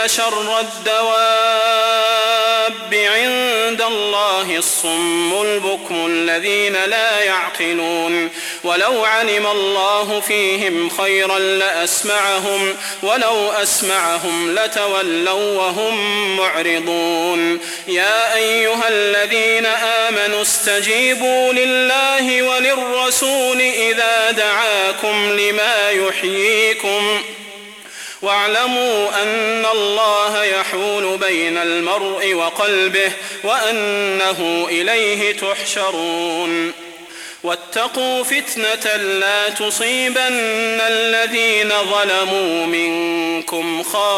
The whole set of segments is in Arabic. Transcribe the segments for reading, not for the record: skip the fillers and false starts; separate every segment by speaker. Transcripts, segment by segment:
Speaker 1: إن شر الدواب عند الله الصم البكم الذين لا يعقلون ولو علم الله فيهم خيرا لأسمعهم ولو أسمعهم لتولوا وهم معرضون يا أيها الذين آمنوا استجيبوا لله وللرسول إذا دعاكم لما يحييكم واعلموا أن الله يحول بين المرء وقلبه وأنه إليه تحشرون واتقوا فتنة لا تصيبن الذين ظلموا منكم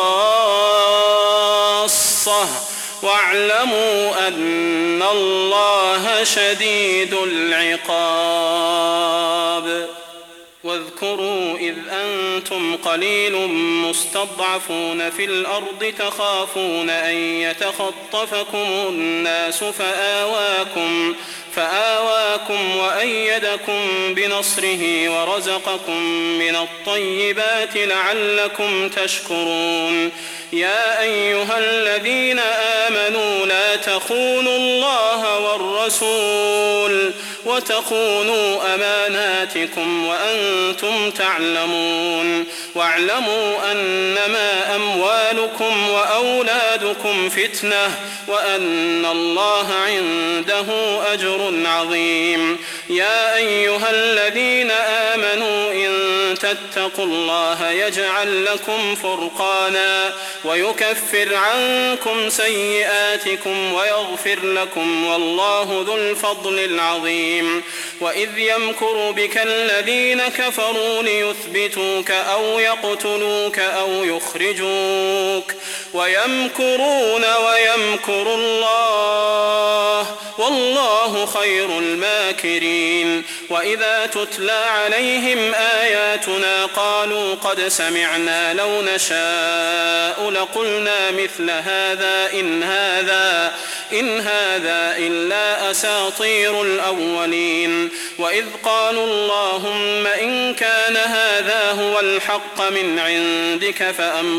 Speaker 1: خاصة واعلموا أن الله شديد العقاب واذكروا إذ أنتم قليل مستضعفون في الأرض تخافون أن يتخطفكم الناس فآواكم وأيدكم بنصره ورزقكم من الطيبات لعلكم تشكرون يا أيها الذين آمنوا لا تخونوا الله والرسول وتخونوا أماناتكم وأنتم تعلمون واعلموا أنما أموالكم وأولادكم فتنة وأن الله عنده أجر عظيم يا أيها الذين آمنوا إن تتقوا الله يجعل لكم فرقانا ويكفر عنكم سيئاتكم ويغفر لكم والله ذو الفضل العظيم وإذ يمكر بك الذين كفروا ليثبتوك أو يقتلوك أو يخرجوك ويمكرون ويمكر الله والله خير الماكرين وإذا تتلى عليهم آياتنا قالوا قد سمعنا لو نشاء لقلنا مثل هذا إن هذا إلا أساطير الأولين وإذ قالوا اللهم إن كان هذا هو الحق من عندك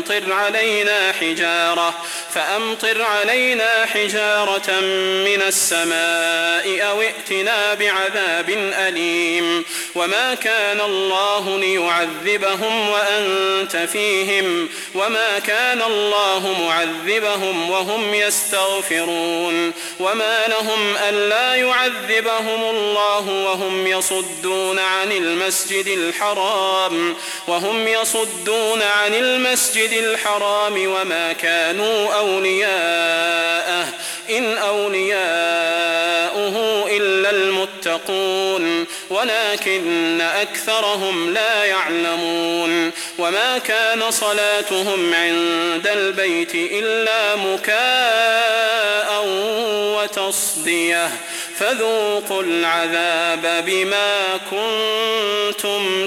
Speaker 1: فأمطر علينا حجارة من السماء أو ائتنا بعذاب أليم وما كان الله ليعذبهم وأنت فيهم وما كان الله معذبهم وهم يستغفرون وما لهم ألا يعذبهم الله وهم يصدون عن المسجد الحرام وما كانوا أولياءه إن أولياؤه إلا المتقون ولكن أكثرهم لا يعلمون وما كان صلاتهم عند البيت إلا مكاء وتصدية فذوقوا العذاب بما كنتم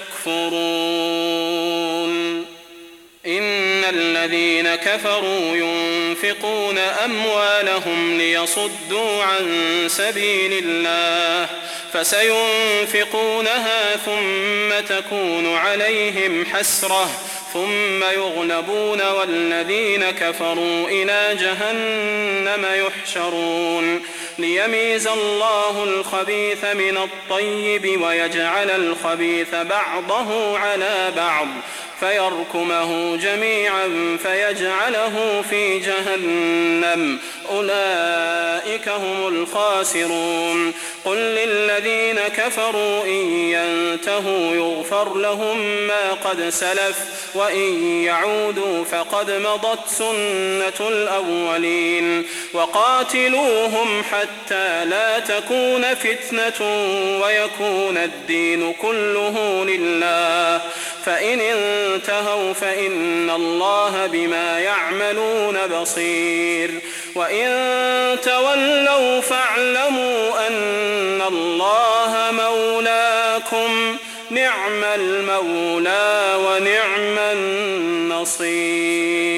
Speaker 1: تكفرون إن الذين كفروا ينفقون أموالهم ليصدوا عن سبيل الله فسينفقونها ثم تكون عليهم حسرة ثم يغلبون والذين كفروا إلى جهنم يحشرون ليميز الله الخبيث من الطيب ويجعل الخبيث بعضه على بعض فيركمه جميعا فيجعله في جهنم أولئك هم الخاسرون قل للذين كفروا إن ينتهوا يغفر لهم ما قد سلف وإن يعودوا فقد مضت سنة الأولين وقاتلوهم حتى لا تكون فتنة ويكون الدين كله لله فإن انتهوا فإن الله بما يعملون بصير وإن تولوا فاعلموا أن الله مولاكم نعم المولى ونعم النصير.